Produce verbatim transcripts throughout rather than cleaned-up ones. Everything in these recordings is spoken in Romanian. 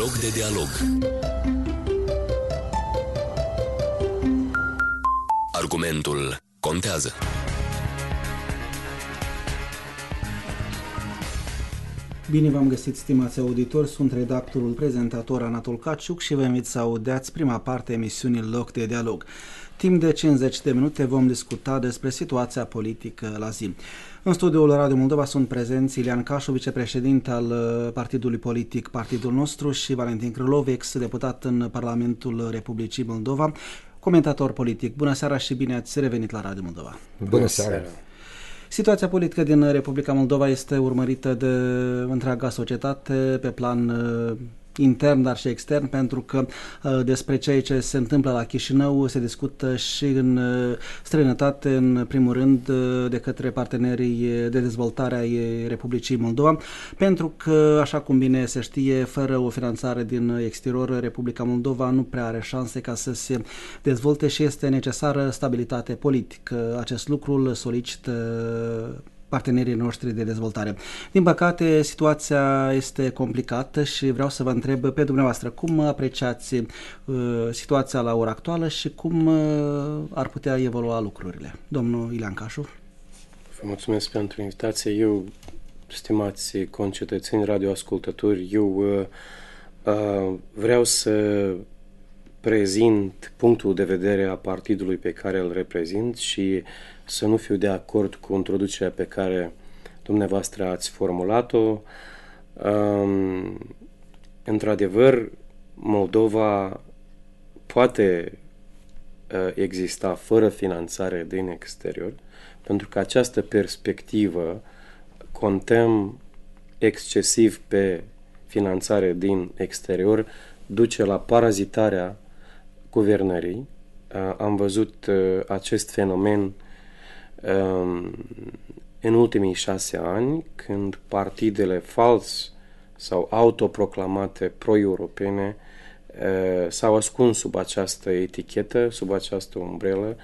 Loc de dialog. Argumentul contează. Bine v-am găsit, stimați auditori, sunt redactorul prezentator Anatol Caciuc și vă invit să audeați prima parte a emisiunii Loc de dialog. Timp de cincizeci de minute vom discuta despre situația politică la zi. În studioul Radio Moldova sunt prezenți Ilean Cașu, vicepreședinte al partidului politic Partidul Nostru, și Valentin Crâlov, ex-deputat în Parlamentul Republicii Moldova, comentator politic. Bună seara și bine ați revenit la Radio Moldova. Bună seara! Situația politică din Republica Moldova este urmărită de întreaga societate pe plan uh, intern, dar și extern, pentru că uh, despre ceea ce se întâmplă la Chișinău se discută și în uh, străinătate, în primul rând uh, de către partenerii de dezvoltare ai Republicii Moldova, pentru că, așa cum bine se știe, fără o finanțare din exterior, Republica Moldova nu prea are șanse ca să se dezvolte și este necesară stabilitate politică. Acest lucru îl solicită partenerii noștri de dezvoltare. Din păcate, situația este complicată și vreau să vă întreb pe dumneavoastră cum apreciați uh, situația la ora actuală și cum uh, ar putea evolua lucrurile. Domnul Ilean Cașu. Vă mulțumesc pentru invitație. Eu, stimați concetățeni radioascultători, eu uh, uh, vreau să prezint punctul de vedere a partidului pe care îl reprezint și să nu fiu de acord cu introducerea pe care dumneavoastră ați formulat-o. Um, într-adevăr, Moldova poate uh, exista fără finanțare din exterior, pentru că această perspectivă contăm excesiv pe finanțare din exterior duce la parazitarea guvernării. Uh, am văzut uh, acest fenomen în ultimii șase ani, când partidele fals sau autoproclamate pro-europene s-au ascuns sub această etichetă, sub această umbrelă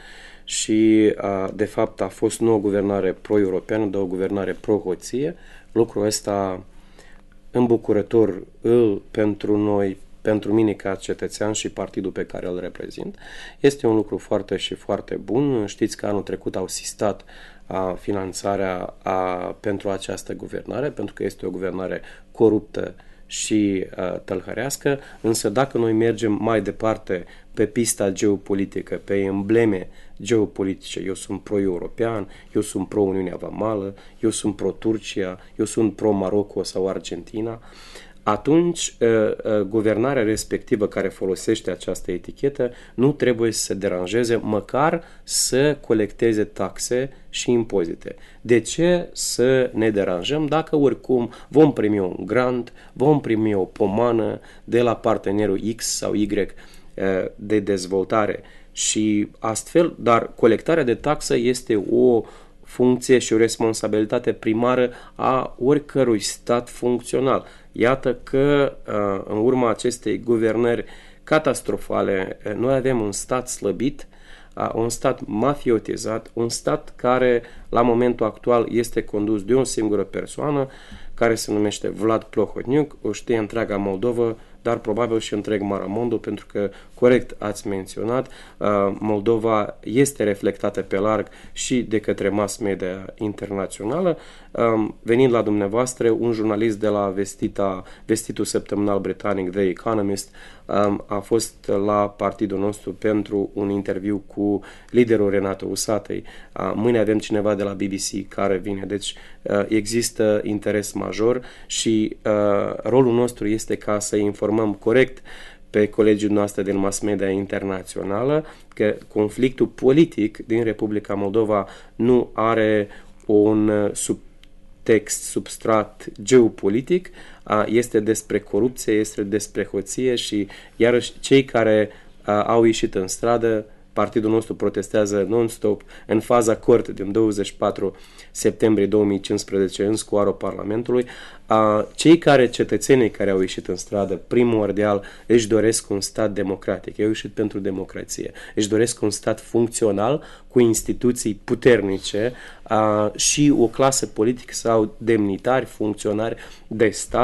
și de fapt a fost nu o guvernare pro-europeană, dar o guvernare pro-hoție. Lucrul ăsta îmbucurător îl pentru noi, pentru mine ca cetățean și partidul pe care îl reprezint, este un lucru foarte și foarte bun. Știți că anul trecut au sistat a, finanțarea a, pentru această guvernare, pentru că este o guvernare coruptă și a, tălhărească, însă dacă noi mergem mai departe pe pista geopolitică, pe embleme geopolitice, eu sunt pro-european, eu sunt pro-Uniunea Vamală, eu sunt pro-Turcia, eu sunt pro-Maroco sau Argentina, atunci guvernarea respectivă care folosește această etichetă nu trebuie să se deranjeze, măcar să colecteze taxe și impozite. De ce să ne deranjăm dacă oricum vom primi un grant, vom primi o pomană de la partenerul X sau Y de dezvoltare și astfel, dar colectarea de taxă este o funcție și o responsabilitate primară a oricărui stat funcțional. Iată că în urma acestei guvernări catastrofale noi avem un stat slăbit, un stat mafiotizat, un stat care la momentul actual este condus de o singură persoană care se numește Vlad Plahotniuc, o știe întreaga Moldovă, dar probabil și întreg Maramontul, pentru că, corect ați menționat, Moldova este reflectată pe larg și de către mass media internațională. Venind la dumneavoastră, un jurnalist de la vestita, vestitul săptămânal britanic The Economist a fost la partidul nostru pentru un interviu cu liderul Renato Usatăi. Mâine avem cineva de la B B C care vine, deci există interes major și rolul nostru este ca să informăm corect pe colegii noastre din mass media internațională că conflictul politic din Republica Moldova nu are un subtext, substrat geopolitic, este despre corupție, este despre hoție și iarăși cei care au ieșit în stradă, partidul nostru protestează non-stop în faza cort din douăzeci și patru septembrie două mii cincisprezece în scoarul Parlamentului. Cei care, cetățenii care au ieșit în stradă, primordial își doresc un stat democratic, au ieșit pentru democrație, își doresc un stat funcțional cu instituții puternice și o clasă politică sau demnitari, funcționari de stat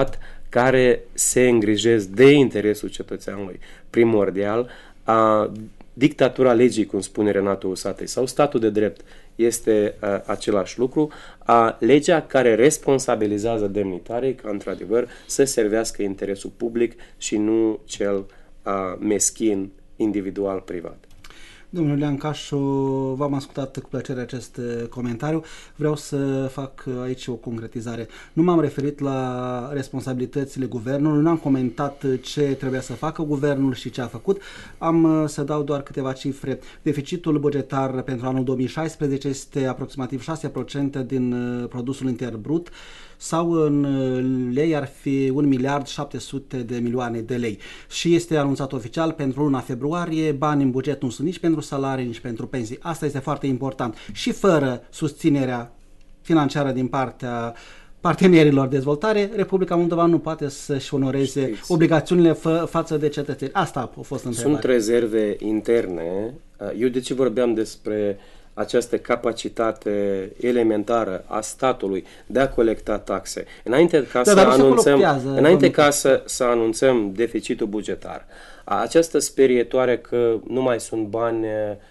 care se îngrijesc de interesul cetățeanului primordial. A, dictatura legii, cum spune Renato Usatăi, sau statul de drept este a, același lucru. A, legea care responsabilizează demnitarii ca într-adevăr să servească interesul public și nu cel a, meschin, individual, privat. Domnul Leancașu, v-am ascultat cu plăcere acest comentariu. Vreau să fac aici o concretizare. Nu m-am referit la responsabilitățile guvernului, nu am comentat ce trebuia să facă guvernul și ce a făcut. Am să dau doar câteva cifre. Deficitul bugetar pentru anul două mii șaisprezece este aproximativ șase la sută din produsul intern brut, sau în lei ar fi un miliard șapte sute de milioane de lei. Și este anunțat oficial pentru luna februarie, bani în buget nu sunt nici pentru salarii, nici pentru pensii. Asta este foarte important. Și fără susținerea financiară din partea partenerilor de dezvoltare, Republica Moldova nu poate să-și onoreze Știți. obligațiunile fa- față de cetățeni. Asta a fost întrebarea. Sunt rezerve interne. Eu de ce vorbeam despre această capacitate elementară a statului de a colecta taxe. Înainte ca, da, să, anunțăm, înainte ca să, să anunțăm deficitul bugetar, această sperietoare că nu mai sunt bani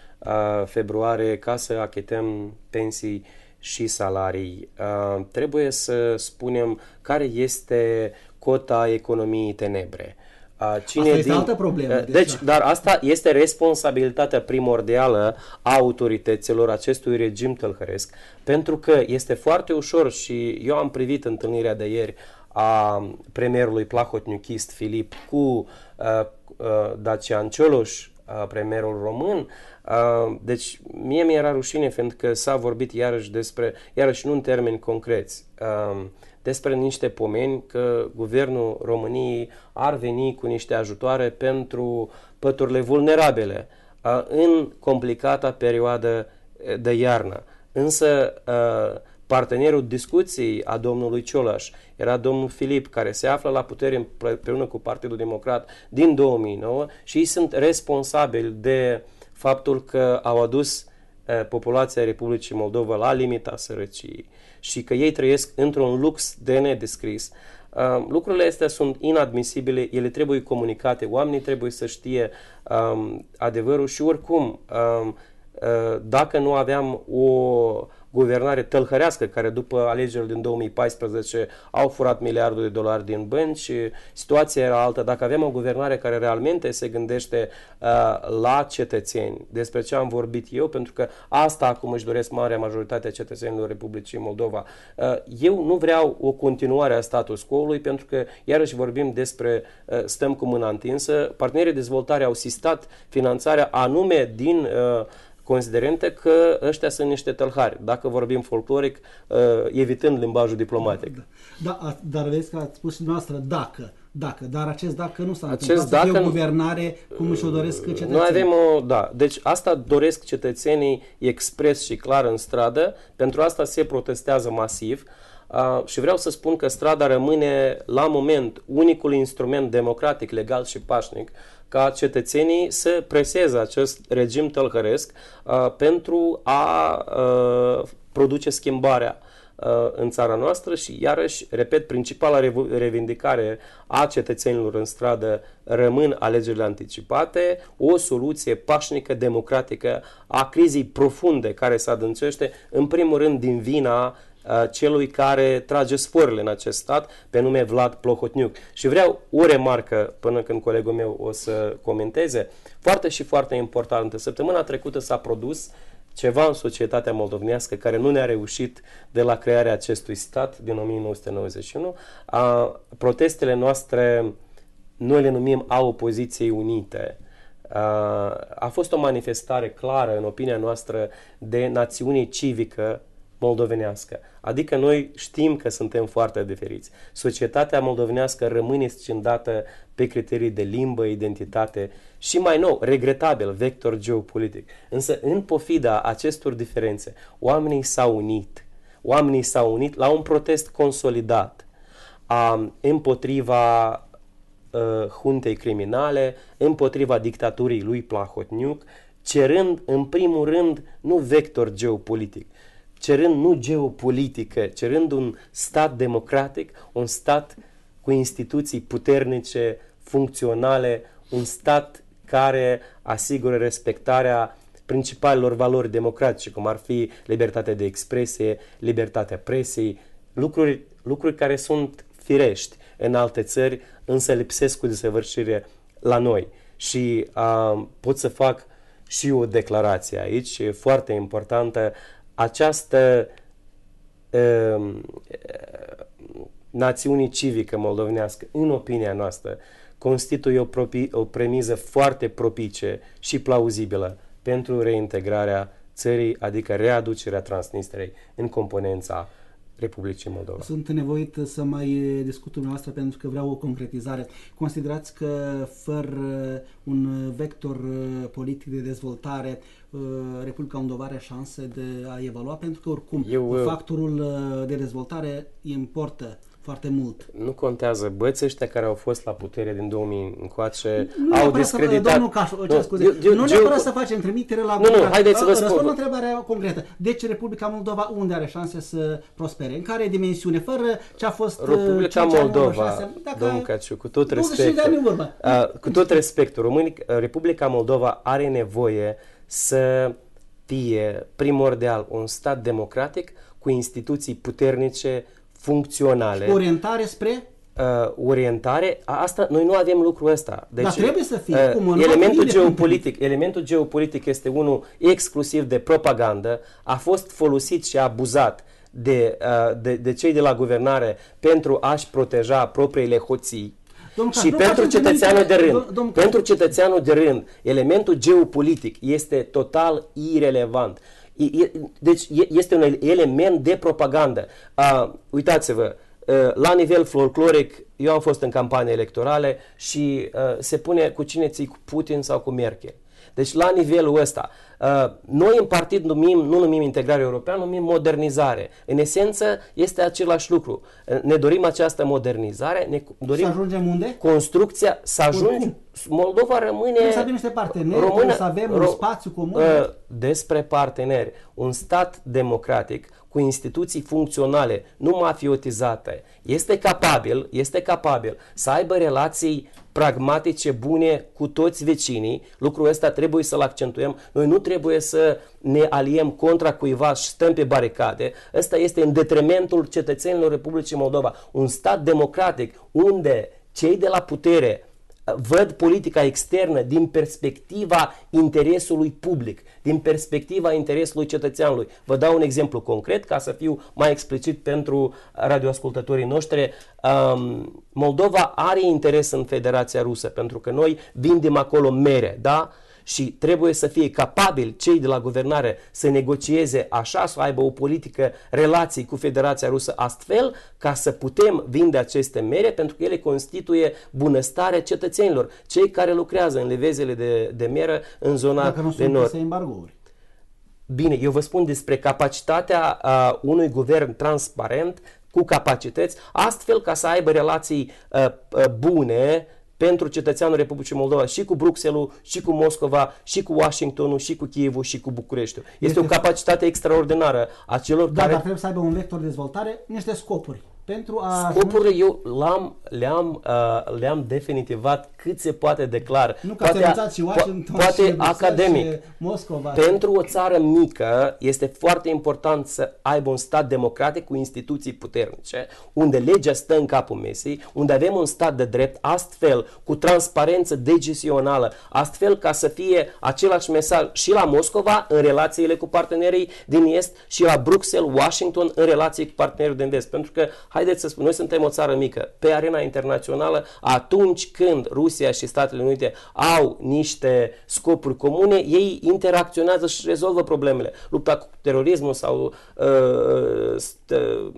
a, februarie ca să achităm pensii și salarii, a, trebuie să spunem care este cota economiei tenebre. Cine asta este din... altă problemă. Deci, deci, dar asta este responsabilitatea primordială a autorităților acestui regim tălhăresc, pentru că este foarte ușor și eu am privit întâlnirea de ieri a premierului plahotniuchist Filip cu uh, uh, Dacian Cioloș, uh, premierul român. Uh, deci mie mi-era rușine, pentru că s-a vorbit iarăși despre, iarăși nu în termeni concreți, uh, despre niște pomeni că guvernul României ar veni cu niște ajutoare pentru păturile vulnerabile uh, în complicata perioadă de iarnă. Însă uh, partenerul discuției a domnului Cioloș era domnul Filip, care se află la putere împreună cu Partidul Democrat din două mii nouă și ei sunt responsabili de faptul că au adus uh, populația Republicii Moldova la limita sărăciei și că ei trăiesc într-un lux de nedescris. Uh, lucrurile astea sunt inadmisibile, ele trebuie comunicate, oamenii trebuie să știe um, adevărul și oricum, um, uh, dacă nu aveam o guvernare tălhărească care după alegerile din două mii paisprezece au furat miliardul de dolari din bănci, situația era altă. Dacă avem o guvernare care realmente se gândește uh, la cetățeni, despre ce am vorbit eu, pentru că asta acum își doresc marea majoritate a cetățenilor Republicii Moldova. Uh, eu nu vreau o continuare a status quo-ului, pentru că iarăși vorbim despre uh, stăm cu mâna întinsă. Partenerii de dezvoltare au sistat finanțarea anume din uh, considerente că ăștia sunt niște tălhari, dacă vorbim folcloric, uh, evitând limbajul diplomatic. Da, da, dar vezi că ați spus și noastră dacă, dacă, dar acest dacă nu s-a întâmplat să fie o guvernare cum își o doresc cetățenii. Noi avem o, da, deci asta doresc cetățenii expres și clar în stradă, pentru asta se protestează masiv. Uh, și vreau să spun că strada rămâne la moment unicul instrument democratic, legal și pașnic ca cetățenii să preseze acest regim tălhăresc uh, pentru a uh, produce schimbarea uh, în țara noastră și iarăși, repet, principala revindicare a cetățenilor în stradă rămân alegerile anticipate, o soluție pașnică, democratică a crizei profunde care se adâncește, în primul rând din vina celui care trage sporile în acest stat, pe nume Vlad Plahotniuc. Și vreau o remarcă până când colegul meu o să comenteze. Foarte și foarte importantă. Săptămâna trecută s-a produs ceva în societatea moldovenească care nu ne-a reușit de la crearea acestui stat din o mie nouă sute nouăzeci și unu. A, protestele noastre, noi le numim a opoziției unite. A, a fost o manifestare clară, în opinia noastră, de națiune civică moldovenească. Adică noi știm că suntem foarte diferiți. Societatea moldovenească rămâne scindată pe criterii de limbă, identitate și, mai nou, regretabil, vector geopolitic. Însă, în pofida acestor diferențe, oamenii s-au unit. Oamenii s-au unit la un protest consolidat a, împotriva uh, huntei criminale, împotriva dictaturii lui Plahotniuc, cerând, în primul rând, nu vector geopolitic, cerând nu geopolitică, cerând un stat democratic, un stat cu instituții puternice, funcționale, un stat care asigură respectarea principalelor valori democratice, cum ar fi libertatea de expresie, libertatea presei, lucruri, lucruri care sunt firești în alte țări, însă lipsesc cu desăvârșire la noi. Și uh, pot să fac și o declarație aici, foarte importantă. Această uh, națiune civică moldovenească, în opinia noastră, constituie o, propi, o premiză foarte propice și plauzibilă pentru reintegrarea țării, adică readucerea Transnistriei în componența Republicii Moldova. Sunt nevoit să mai discut dumneavoastră pentru că vreau o concretizare. Considerați că fără un vector politic de dezvoltare Republica Moldova are șanse de a evalua? Pentru că oricum Eu, factorul de dezvoltare importă foarte mult. Nu contează. Băieții ăștia care au fost la putere din două mii încoace nu au discreditat... Domnul Cașu, ce scuze, eu, eu, nu neapărat eu, să facem trimitere la... Nu, nu, haideți să vă spun. Răspund la întrebarea concretă. Deci Republica Moldova unde are șanse să prospere? În care dimensiune? Fără ce a fost... Republica Moldova, domnul Caciu, cu tot respectul, uh, cu tot respectul, Români, Republica Moldova are nevoie să fie primordial un stat democratic cu instituții puternice, funcționale. Orientare spre? Uh, orientare. Asta, noi nu avem lucrul ăsta. Deci, Dar trebuie să fie. Uh, Cum, elementul geopolitic, elementul geopolitic este unul exclusiv de propagandă. A fost folosit și abuzat de, uh, de, de cei de la guvernare pentru a-și proteja propriile hoții. Domn și Caș, pentru cetățeanul de rând, dom, dom, pentru cetățeanul de rând, elementul geopolitic este total irelevant. Deci este un element de propagandă. Uh, uitați-vă, uh, la nivel folcloric, eu am fost în campanie electorale și uh, se pune cu cine ții, cu Putin sau cu Merkel. Deci la nivelul ăsta, uh, noi în partid numim, nu numim integrare europeană, numim modernizare. În esență este același lucru. Uh, ne dorim această modernizare, ne dorim să ajungem unde? Construcția, să ajungem. Moldova rămâne... Trebuie să avem niște parteneri, română, să avem ro, un spațiu comun. Uh, despre parteneri, un stat democratic cu instituții funcționale, nu mafiotizate, este capabil, este capabil să aibă relații pragmatice, bune cu toți vecinii. Lucrul ăsta trebuie să-l accentuăm. Noi nu trebuie să ne aliem contra cuiva și stăm pe baricade. Ăsta este în detrimentul cetățenilor Republicii Moldova. Un stat democratic unde cei de la putere văd politica externă din perspectiva interesului public, din perspectiva interesului cetățeanului. Vă dau un exemplu concret ca să fiu mai explicit pentru radioascultătorii noștri. Um, Moldova are interes în Federația Rusă pentru că noi vindem acolo mere, da? Și trebuie să fie capabili cei de la guvernare să negocieze așa, să aibă o politică relații cu Federația Rusă astfel ca să putem vinde aceste mere pentru că ele constituie bunăstarea cetățenilor, cei care lucrează în levezele de, de meră în zona Dacă nu de nord. Embargouri. Bine, eu vă spun despre capacitatea uh, unui guvern transparent cu capacități, astfel ca să aibă relații uh, uh, bune pentru cetățeanul Republicii Moldova și cu Bruxelles, și cu Moscova, și cu Washingtonul, și cu Kievul, și cu Bucureștiul. Este, este o capacitate extraordinară a celor da, care... dar trebuie să aibă un vector de dezvoltare, niște scopuri. Pentru a Scopurile eu le-am, le-am, uh, le-am definitivat cât se poate de clar. Nu ca poate, și Washington, poate și academic. Și Moscova. Pentru o țară mică este foarte important să aibă un stat democratic cu instituții puternice, unde legea stă în capul mesei, unde avem un stat de drept, astfel cu transparență decizională, astfel ca să fie același mesaj și la Moscova în relațiile cu partenerii din Est și la Bruxelles, Washington în relații cu partenerii din Vest. Pentru că haideți să spun, noi suntem o țară mică. Pe arena internațională, atunci când Rusia și Statele Unite au niște scopuri comune, ei interacționează și rezolvă problemele. Lupta cu terorismul sau uh, st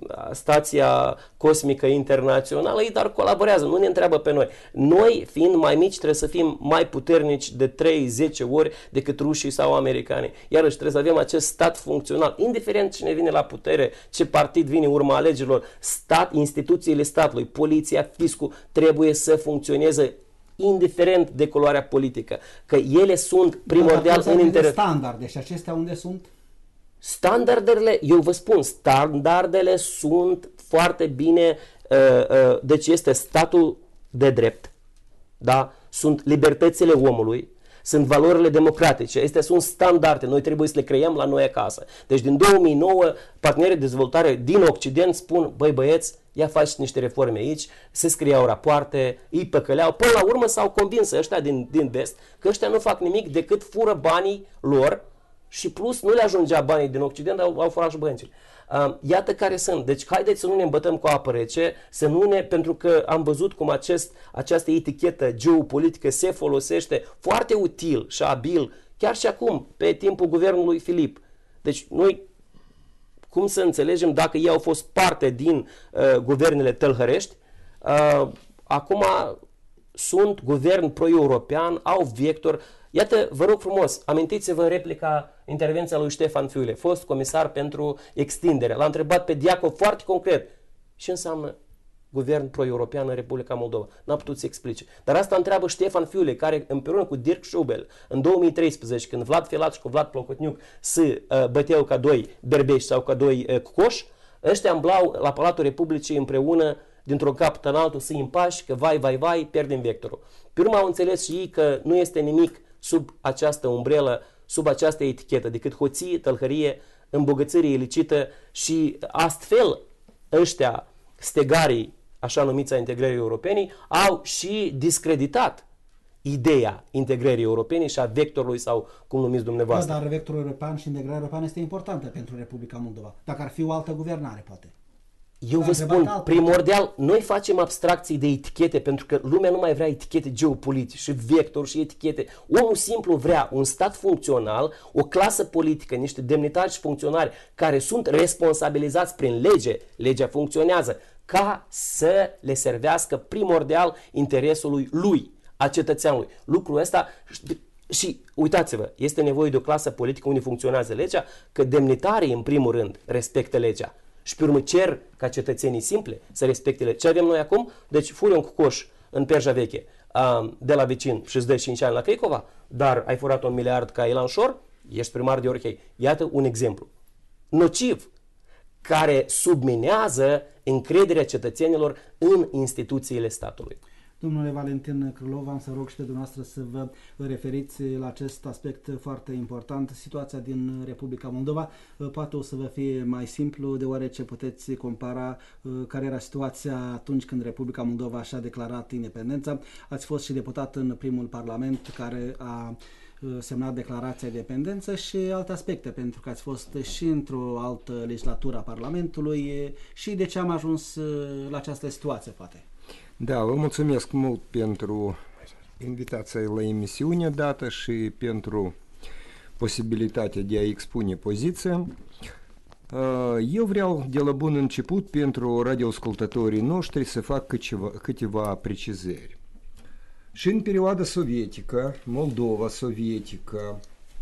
stația cosmică internațională, ei dar colaborează, nu ne întreabă pe noi. Noi, fiind mai mici, trebuie să fim mai puternici de trei zece ori decât rușii sau americanii. Iarăși trebuie să avem acest stat funcțional. Indiferent cine vine la putere, ce partid vine urma alegerilor, stat, instituțiile statului, poliția, fiscul, trebuie să funcționeze indiferent de culoarea politică, că ele sunt primordial în interes. Standarde și acestea unde sunt? Standardele, eu vă spun, standardele sunt foarte bine Deci este statul de drept, da? Sunt libertățile omului, sunt valorile democratice, acestea sunt standarde, noi trebuie să le creăm la noi acasă. Deci din două mii nouă, partenerii de dezvoltare din Occident spun, băi băieți, ia faceți niște reforme aici, se scriau rapoarte, îi păcăleau, până la urmă s-au convins ăștia din, din vest că ăștia nu fac nimic decât fură banii lor și plus nu le ajungea banii din Occident, au, au furat și băncile. Uh, iată care sunt. Deci haideți să nu ne îmbătăm cu apă rece, să nu ne, pentru că am văzut cum acest, această etichetă geopolitică se folosește foarte util și abil, chiar și acum, pe timpul guvernului Filip. Deci noi, cum să înțelegem dacă ei au fost parte din uh, guvernele tălhărești, uh, acum sunt guvern pro-european, au vector. Iată, vă rog frumos, amintiți-vă în replica intervenția lui Ștefan Fiule, fost comisar pentru extindere. L-a întrebat pe Diacov foarte concret ce înseamnă guvern pro-european în Republica Moldova. N-a putut să explice. Dar asta întreabă Ștefan Fiule, care împreună cu Dirk Schubel, în două mii treisprezece, când Vlad Filat și cu Vlad Plocotniuc se uh, băteau ca doi berbești sau ca doi uh, coși, ăștia îmblau la Palatul Republicii împreună dintr-o capăt în altul să-i împași, că vai, vai, vai, pierdem vectorul. Pe urmă au înțeles și ei că nu este nimic sub această umbrelă, sub această etichetă, decât hoție, tălhărie, îmbogățire ilicită și astfel ăștia, stegarii, așa numiți a integrării europene, au și discreditat ideea integrării europene și a vectorului sau cum numiți dumneavoastră. Da, dar vectorul european și integrarea europeană este importantă pentru Republica Moldova. Dacă ar fi o altă guvernare, poate. Eu vă spun, primordial, noi facem abstracții de etichete pentru că lumea nu mai vrea etichete geopolitice și vectori și etichete. Omul simplu vrea un stat funcțional, o clasă politică, niște demnitari și funcționari care sunt responsabilizați prin lege, legea funcționează, ca să le servească primordial interesului lui, a cetățeanului. Lucrul ăsta... Și uitați-vă, este nevoie de o clasă politică unde funcționează legea, că demnitarii în primul rând respectă legea. Și pe urmă cer ca cetățenii simple să respecte legea. Ce avem noi acum? Deci furi un cucoș în Perja Veche de la vecin și îți dă cinci ani la Cricova, dar ai furat un miliard ca Ilan Șor, ești primar de Orhei. Iată un exemplu nociv care subminează încrederea cetățenilor în instituțiile statului. Domnule Valentin Crâlov, am să rog și pe dumneavoastră să vă referiți la acest aspect foarte important. Situația din Republica Moldova poate o să vă fie mai simplu, deoarece puteți compara care era situația atunci când Republica Moldova și-a declarat independența. Ați fost și deputat în primul parlament care a semnat declarația de independență și alte aspecte, pentru că ați fost și într-o altă legislatură a Parlamentului și de ce am ajuns la această situație, poate. Da, vă mulțumesc mult pentru invitația la emisiune dată și pentru posibilitatea de a expune poziția. Eu vreau de la bun început pentru radioascultătorii noștri să fac câteva, câteva precizări. Și în perioada sovietică, Moldova sovietică,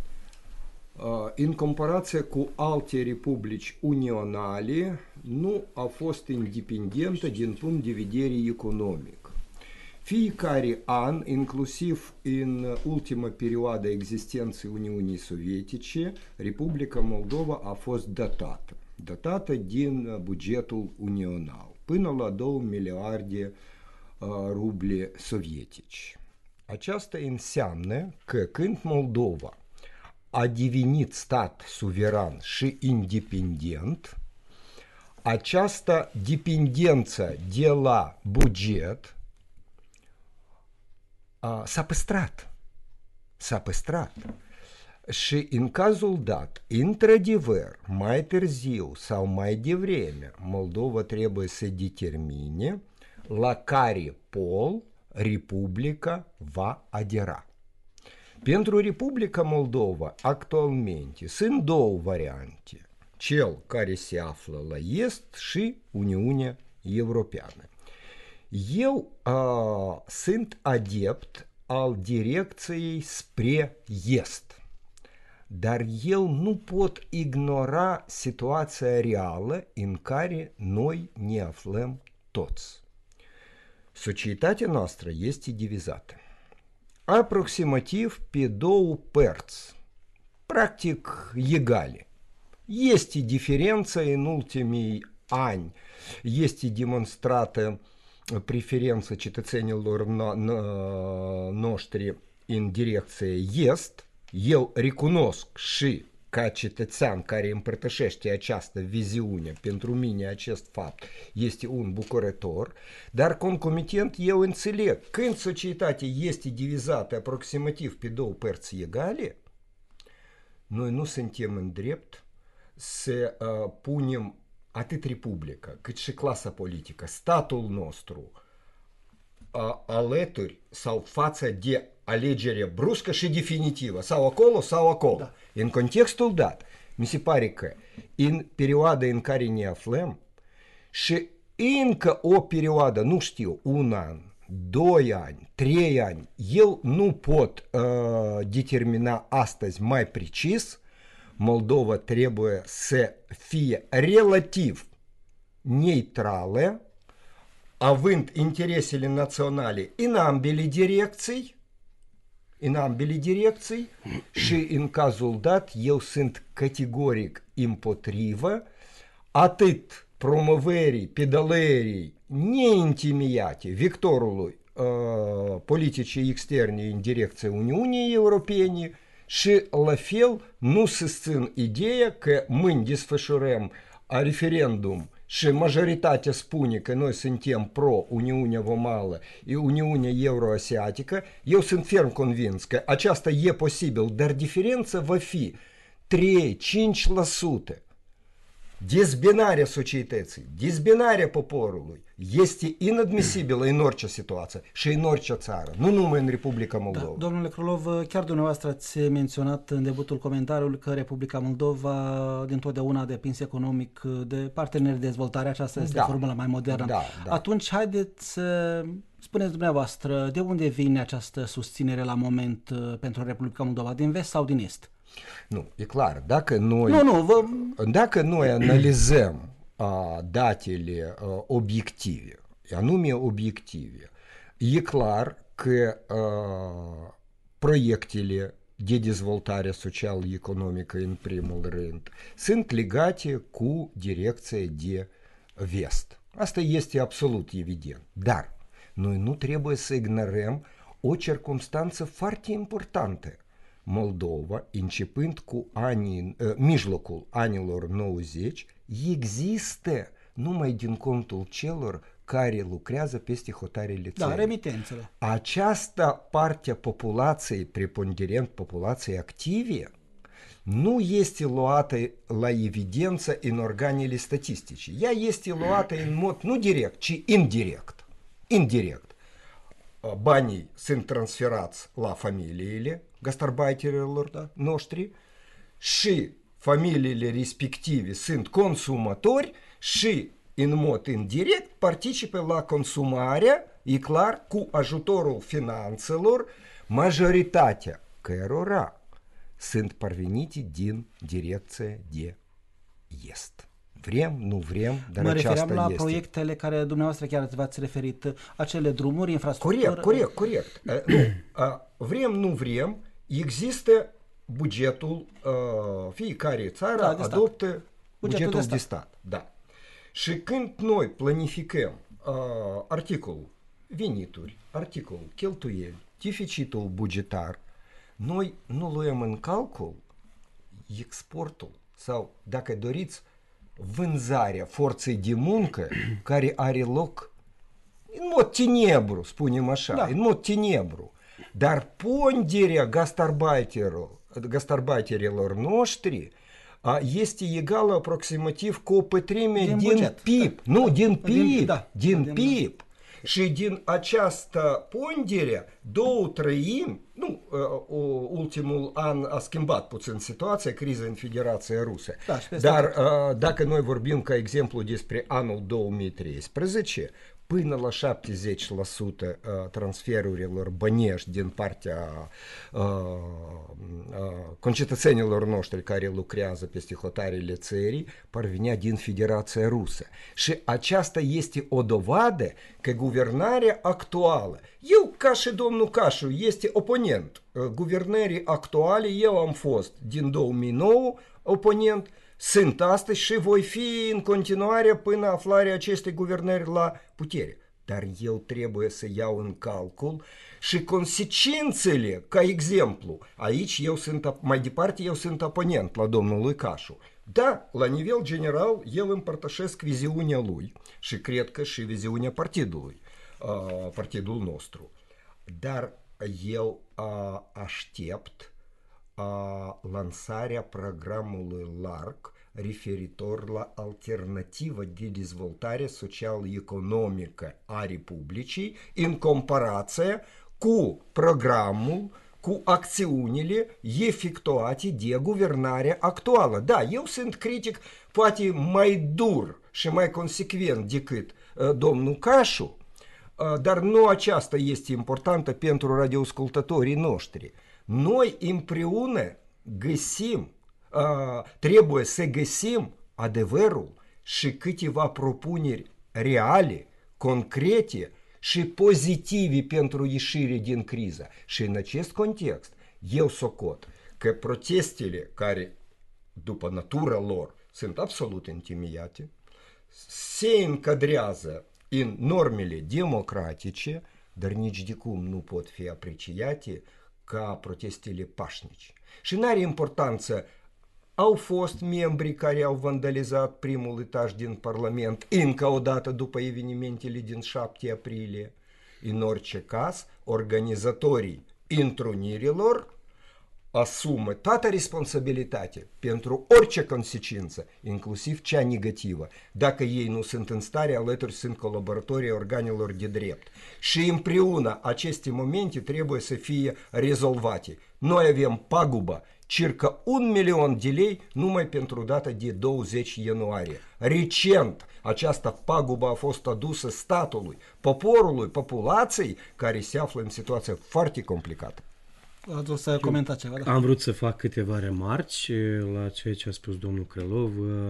în comparație cu alte republici unionale, nu a fost independentă din punct de vedere economic. Fiecare an, inclusiv în ultima perioadă existenței Uniunii Sovietice, Republica Moldova a fost dotată. Dotată din bugetul unional, până la două miliarde uh, ruble sovietici. Aceasta înseamnă că când Moldova a devenit stat suveran și independent, această dependență de la buget a, s-a păstrat. S-a păstrat. Și în cazul dat, într-adevăr, mai târziu sau mai devreme, Moldova trebuie să determine la care pol Republica va adera. Pentru Republica Moldova, actualmente, sunt două variante. Cel care se află la est și Uniunea Europeană. Eu uh, sunt adept al direcției spre est, dar eu nu pot ignora situația reală în care noi ne aflăm toți. Societatea noastră este divizată aproximativ pe două părți, practic egale. Este diferență în ultimii ani este demonstrată preferința cetățenilor no- no- noștri în direcție est. Eu recunosc și ca cetățean care împărtășește această viziune, pentru mine acest fapt este un bucurător, dar concomitent eu înțeleg, când societatea este divizată aproximativ pe două părți egale, noi nu suntem în drept să uh, punem atât Republica, cât și clasa politică, statul nostru, uh, alături sau față de alegere bruscă și definitivă, sau acolo, sau acolo. Da. În contextul dat, mi se pare că în perioada în care ne aflăm și încă o perioadă, nu știu, un an, doi ani, trei ani, eu nu pot uh, determina astăzi mai precis, Moldova trebuie să fie relativ neutrală, având interesele naționale în ambele direcții, în ambele direcții și în cazul dat eu sunt categoric împotrivă atât promovării, pedalării neintimiate vectorului uh, politicii externe în direcția Uniunii Europene și la fel nu susțin ideea că mâini desfășurăm referendum și majoritatea spune că noi suntem pro-Uniunea Vamală, Uniunea Euroasiatică, eu sunt ferm convins că aceasta e posibil, dar diferența va fi trei-cinci la sută. Dezbinarea societății, dezbinarea poporului este inadmisibilă în orice situație și în orice țară, nu numai în Republica Moldova. Da, domnule Krylov, chiar dumneavoastră ați menționat în debutul comentariului că Republica Moldova dintotdeauna a depins economic de parteneri de dezvoltare, aceasta este da. formula mai modernă. Da, da. Atunci haideți să spuneți dumneavoastră, de unde vine această susținere la moment pentru Republica Moldova, din vest sau din est? Nu, e clar, dacă noi, nu, nu, vă... dacă noi analizăm a, datele a, obiective, anume obiective, e clar că a, proiectele de dezvoltare social-economică în primul rând sunt legate cu direcția de vest. Asta este absolut evident, dar noi nu trebuie să ignorăm o circumstanță foarte importantă. Moldova, începând cu anii, mijlocul anilor nouăzeci, există numai din contul celor care lucrează peste hotarele țării. Da, remitențele. Această parte a populației, preponderent populației active, nu este luată la evidență în organele statistice. Ea este luată în mod nu direct, ci indirect. Indirect. Banii sunt transferați la familiile gastarbeiterilor da. noștri și familiile respective sunt consumatori și în mod indirect participă la consumarea, e clar, cu ajutorul finanțelor, majoritatea cărora sunt parvenite din direcția de est. Vrem, nu vrem, dar mă aceasta refeream la este. Proiectele care dumneavoastră chiar v-ați referit, acele drumuri, infrastructură. Corect, corect, corect. Nu, vrem, nu vrem, există bugetul, fiecare țară da, adoptă bugetul, bugetul de, stat. de stat. Da. Și când noi planificăm articolul venituri, articolul cheltuieli, deficitul bugetar, noi nu luăm în calcul exportul sau, dacă doriți, vânzarea forței de muncă care are loc în mod tenebru, spunem așa, da. în mod tenebru. Dar ponderea gastarbeiterilor noștri este egală aproximativ cu o pătrime din, din P I B. Da. Nu, din P I B. Din, da. din P I B. Și din această pondere, două treimi, nu, uh, ultimul an a schimbat puțin situația, criza în Federația Rusă, da, dar uh, dacă noi vorbim, ca exemplu, despre anul două mii treisprezece, până la șaptezeci la sută transferurilor bănești din partea uh, uh, concetățenilor noștri care lucrează peste hotarele țării parvenea din Federația Rusă. Și aceasta este o dovadă că guvernarea actuală, eu ca și domnul Cașu este oponent guvernării actuale, eu am fost din două mii nouă oponent sunt astăzi și voi fi în continuare până aflarea acestei guvernări la putere. Dar eu trebuie să iau în calcul și consecințele, ca exemplu. Aici eu sunt, mai departe, eu sunt oponent la domnul Lucașu. Da, la nivel general, eu împărtășesc viziunea lui și cred că și viziunea partidului, uh, partidul nostru. Dar eu uh, aștept uh, lansarea programului larg referitor la alternativă de dezvoltare social-economică a Republicii în comparație cu programul, cu acțiunile efectuate de guvernarea actuală. Da, eu sunt critic poate mai dur și mai consecvent decât uh, domnul Cașu, uh, dar nu aceasta este importantă pentru radioascultătorii noștri. Noi împreună găsim, uh, trebuie să găsim adevărul și câteva propuneri reale, concrete și pozitive pentru ieșire din criză. Și în acest context, eu socot că protestele care, după natura lor, sunt absolut întemeiate, se încadrează în normele democratice, dar nici de cum nu pot fi apreciate ca protestele pașnice. Și n-are importanță, au fost membri care au vandalizat primul etaj din Parlament încă o dată după evenimentele din șapte aprilie. În orice caz, organizatorii întrunirilor asumă toată responsabilitatea pentru orice consecință, inclusiv cea negativă, dacă ei nu sunt în stare, alături sunt colaboratorii organelor de drept. Și împreună aceste momente trebuie să fie rezolvate. Noi avem pagubă circa un milion de lei numai pentru data de douăzeci ianuarie. Recent, această pagubă a fost adusă statului, poporului, populației, care se află în situație foarte complicată. Ați vrut să comentați ceva? Da? Am vrut să fac câteva remarci la ceea ce a spus domnul Krălov.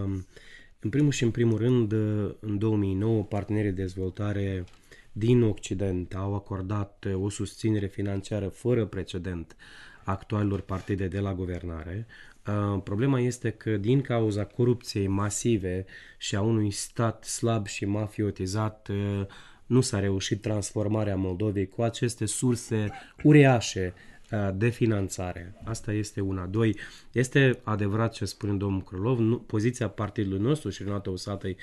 În primul și în primul rând, în două mii nouă, partenerii de dezvoltare din Occident au acordat o susținere financiară fără precedent actualilor partide de la guvernare. Problema este că din cauza corupției masive și a unui stat slab și mafiotizat, nu s-a reușit transformarea Moldovei cu aceste surse uriașe de finanțare. Asta este una. Doi, este adevărat ce spune domnul Krălov, nu, poziția partidului nostru și Renato Usatăi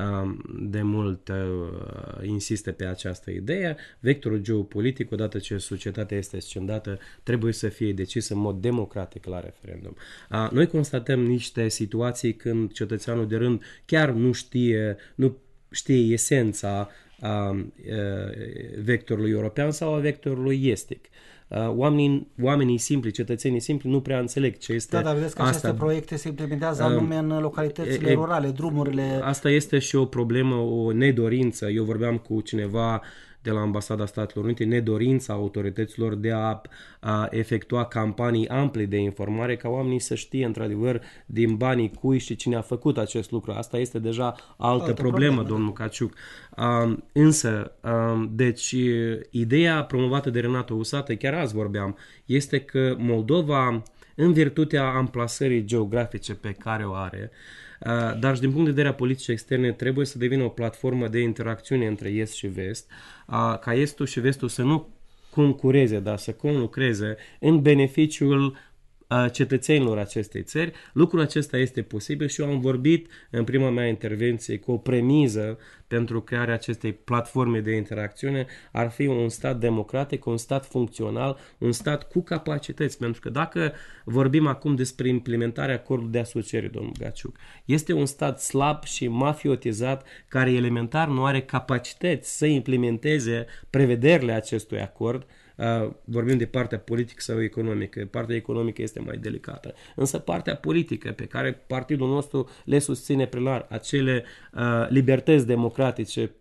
de mult insistă pe această idee. Vectorul geopolitic, odată ce societatea este scindată, trebuie să fie decis în mod democratic la referendum. Noi constatăm niște situații când cetățeanul de rând chiar nu știe, nu știe esența a vectorului european sau a vectorului estic. Oamenii, oamenii simpli, cetățenii simpli nu prea înțeleg ce este asta. Da, dar vedeți că asta. Aceste proiecte se implementează anume în localitățile e, rurale, drumurile... Asta este și o problemă, o nedorință. Eu vorbeam cu cineva de la Ambasada Statelor Unite, nedorința autorităților de a, a efectua campanii ample de informare ca oamenii să știe într-adevăr din banii cui și cine a făcut acest lucru. Asta este deja altă, altă problemă, problemă, domnul Caciuc. Uh, însă, uh, deci, ideea promovată de Renato Usată, chiar azi vorbeam, este că Moldova, în virtutea amplasării geografice pe care o are, dar și din punct de vedere a politicii externe trebuie să devină o platformă de interacțiune între Est și Vest, ca Estul și Vestul să nu concureze, dar să conlucreze în beneficiul cetățenilor acestei țări. Lucrul acesta este posibil și eu am vorbit în prima mea intervenție cu o premiză pentru crearea acestei platforme de interacțiune ar fi un stat democratic, un stat funcțional, un stat cu capacități. Pentru că dacă vorbim acum despre implementarea acordului de asociere, domnul Gaciuc, este un stat slab și mafiotizat care elementar nu are capacități să implementeze prevederile acestui acord. Uh, vorbim de partea politică sau economică. Partea economică este mai delicată. Însă partea politică pe care partidul nostru le susține prelar, acele uh, libertăți democratice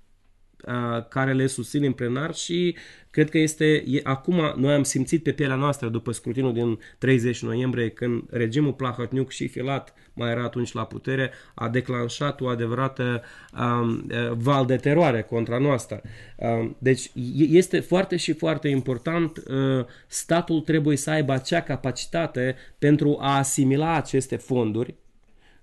uh, care le susțin în plenar și cred că este, e, acum noi am simțit pe pielea noastră după scrutinul din treizeci noiembrie când regimul Plahotniuc și Filat mai era atunci la putere, a declanșat o adevărată um, val de teroare contra noastră. Um, deci este foarte și foarte important, uh, statul trebuie să aibă acea capacitate pentru a asimila aceste fonduri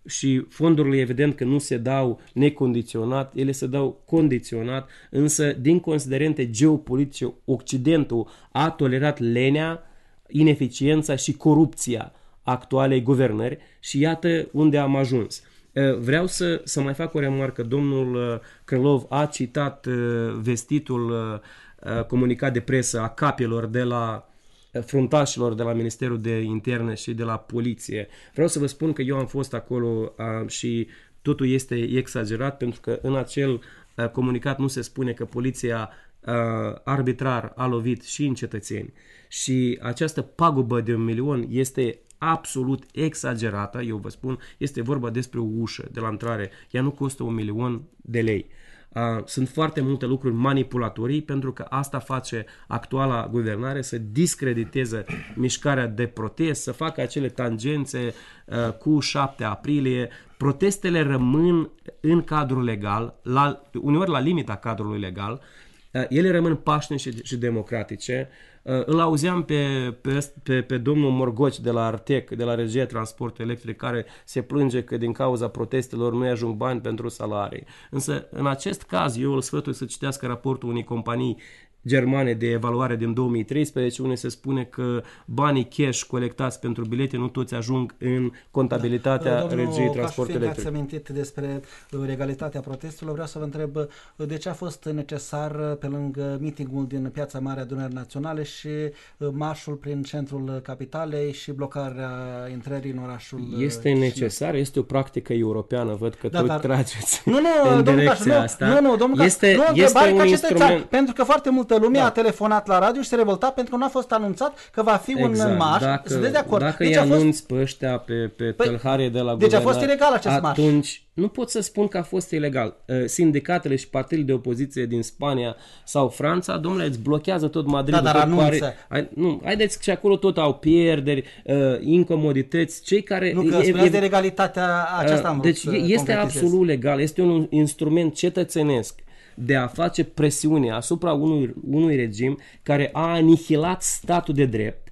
și fondurile evident că nu se dau necondiționat, ele se dau condiționat, însă din considerente geopolitice Occidentul a tolerat lenea, ineficiența și corupția actualei guvernări și iată unde am ajuns. Vreau să, să mai fac o remarcă. Domnul Krylov a citat vestitul comunicat de presă a capilor de la fruntașilor de la Ministerul de Interne și de la Poliție. Vreau să vă spun că eu am fost acolo a, și totul este exagerat pentru că în acel a, comunicat nu se spune că poliția a, arbitrar a lovit și în cetățeni și această pagubă de un milion este absolut exagerată, eu vă spun, este vorba despre o ușă de la intrare, ea nu costă un milion de lei. Uh, sunt foarte multe lucruri manipulatorii pentru că asta face actuala guvernare să discrediteze mișcarea de protest, să facă acele tangențe uh, cu șapte aprilie. Protestele rămân în cadrul legal, la, uneori la limita cadrului legal, uh, ele rămân pașnice și, și democratice. Uh, îl auzeam pe, pe, pe, pe domnul Morgoci de la Artec, de la Regia Transport Electric, care se plânge că din cauza protestelor nu ajung bani pentru salarii. Însă, în acest caz, eu îl sfătui să citească raportul unei companii germane de evaluare din două mii treisprezece, unde se spune că banii cash colectați pentru bilete nu toți ajung în contabilitatea da. Regiei Transport Electric. Ați amintit despre legalitatea protestului, vreau să vă întreb de ce a fost necesar, pe lângă meetingul din Piața Mare a Adunării Naționale, și marșul prin centrul capitalei și blocarea intrării în orașul Este necesar, este o practică europeană, văd că da, tot dar... trageți nu, nu, în direcția Caș, nu, asta. Nu, nu, domnul este, Caș, nu, este un instrument... pentru că foarte multă lume da. a telefonat la radio și se revolta pentru că nu a fost anunțat că va fi exact. un marș. Dacă, sunteți de acord? Dacă deci îi anunți fost... pe ăștia, pe, pe păi, tâlhare de la deci guvernare, a fost ilegal acest marș. Atunci nu pot să spun că a fost ilegal. Sindicatele și partidele de opoziție din Spania sau Franța, domnule, îți blochează tot Madridul. Da, dar tot anunță. Pare... Nu, haideți că și acolo tot au pierderi, uh, incomodități. Cei care... Nu, că e, spuneați e, de legalitatea aceasta am Deci este absolut legal, este un instrument cetățenesc de a face presiune asupra unui, unui regim care a anihilat statul de drept.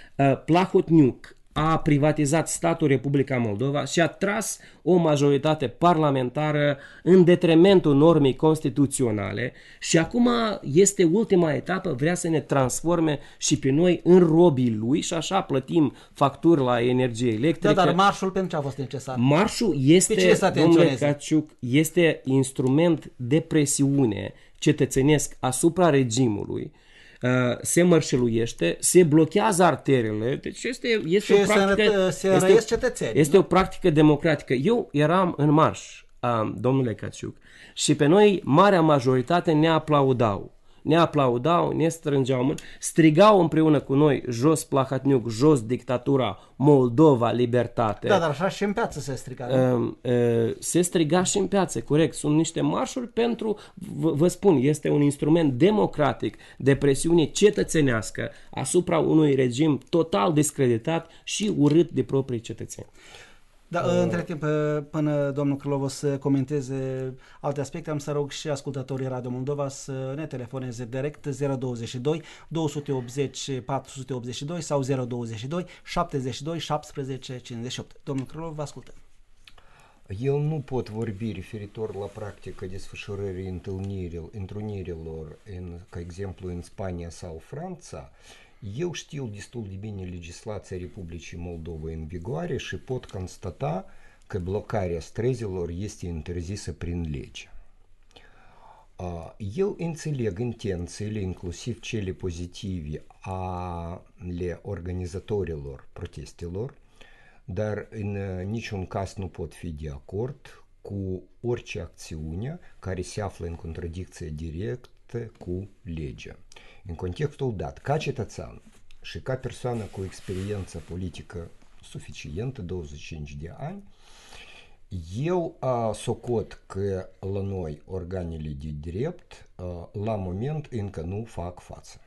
Plahotniuc a privatizat statul Republica Moldova și a tras o majoritate parlamentară în detrimentul normei constituționale și acum este ultima etapă, vrea să ne transforme și pe noi în robii lui și așa plătim facturi la energie electrică. Da, dar marșul pentru ce a fost necesar? Marșul este, domnule Caciuc, este instrument de presiune cetățenesc asupra regimului. Se mărșăluiește, se blochează arterele, deci este, este și o practică se, se este, cetățeni, este o practică democratică. Eu eram în marș, domnule Caciuc, și pe noi marea majoritate ne aplaudau. Ne aplaudau, ne strângeau mâini, strigau împreună cu noi jos Plahotniuc, jos dictatura, Moldova, libertate. Da, dar așa și în piață se striga. Uh, uh, se striga și în piață, corect. Sunt niște marșuri pentru, vă, vă spun, este un instrument democratic de presiune cetățenească asupra unui regim total discreditat și urât de proprii cetățeni. Da, uh, între timp, până domnul Krylov o să comenteze alte aspecte, am să rog și ascultătorii Radio Moldova să ne telefoneze direct zero douăzeci și doi două sute optzeci patru sute optzeci și doi sau zero douăzeci și doi șaptezeci și doi șaptesprezece cincizeci și opt. Domnul Krylov, vă ascultăm. Eu nu pot vorbi referitor la practica desfășurării întrunirilor, în, ca exemplu, în Spania sau Franța. Eu știu destul de bine legislația Republicii Moldova în vigoare și pot constata că blocarea străzilor este interzisă prin lege. Eu înțeleg intențiile, inclusiv cele pozitive ale organizatorilor protestelor, dar în niciun caz nu pot fi de acord cu orice acțiune care se află în contradicție directă cu legea. În contextul dat, ca cetățean și ca persoană cu experiență politică suficientă, douăzeci și cinci de ani, eu uh, socot că la noi organele de drept uh, la moment încă nu fac față.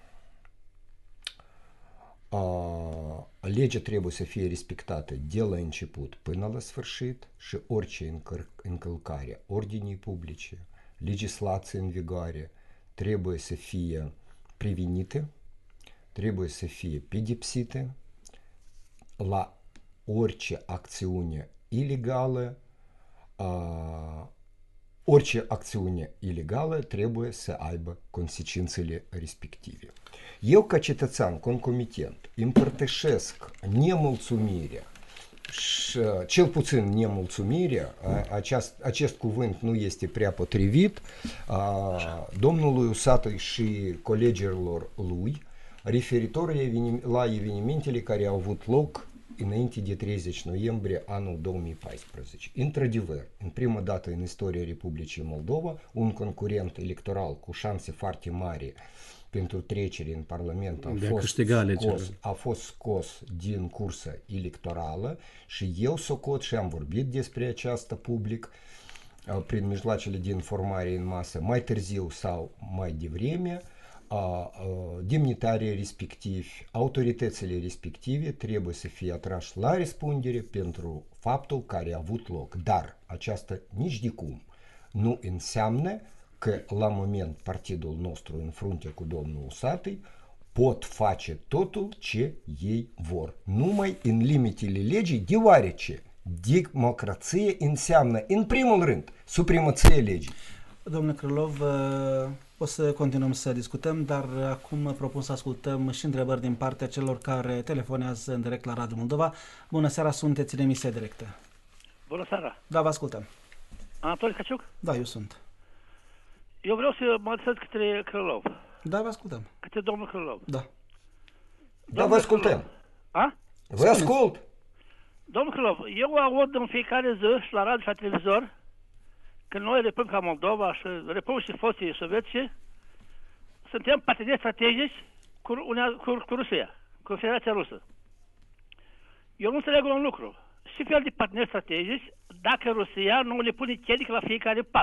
Uh, legea trebuie să fie respectată de la început până la sfârșit și orice încălcare ordinii publice, legislație în vigoare, trebuie să fie prevenite, trebuie să fie pedepsite, la orice acțiune ilegală, a, orice acțiune ilegală trebuie să aibă consecințele respective. Eu, ca cetățean concomitent, împărtășesc nemulțumirea și cel puțin nemulțumirea, acest, acest cuvânt nu este prea potrivit, a, domnului Usatăi și colegilor lui, referitor la evenimentele care au avut loc înainte de treizeci noiembrie anul două mii paisprezece. Într-adevăr, în prima dată în istoria Republicii Moldova, un concurent electoral cu șanse foarte mari pentru trecere în Parlament a fost, scos, a fost scos din cursa electorală și eu socot și am vorbit despre aceasta public prin mijloacele de informare în masă mai târziu sau mai devreme. A, a, demnitarii respectivi, autoritățile respective trebuie să fie atrași la răspundere pentru faptul care a avut loc. Dar aceasta nici de cum nu înseamnă că la moment partidul nostru în frunte cu domnul Usatăi pot face totul ce ei vor, numai în limitele legii, deoarece democrație înseamnă în primul rând supremația legii. Domnule Krylov, o să continuăm să discutăm, dar acum propun să ascultăm și întrebări din partea celor care telefonează în direct la Radio Moldova. Bună seara, sunteți în emisie directă. Bună seara. Da, vă ascultăm. Anatol Caciuc? Da, eu sunt. Eu vreau să mă adresez către Krylov. Da, vă ascultăm. Către domnul Krylov. Da. Da, vă ascultăm. A? Vă ascult. Domnul Krylov, eu aud în fiecare zi și la radio și la televizor că noi, Republica Moldova și Republicii Foții Sovietice, suntem parteneri strategici cu, cu, cu Rusia, cu Federația Rusă. Eu nu înțeleg un lucru. Ce fel de parteneri strategici dacă Rusia nu le pune chelic la fiecare pas?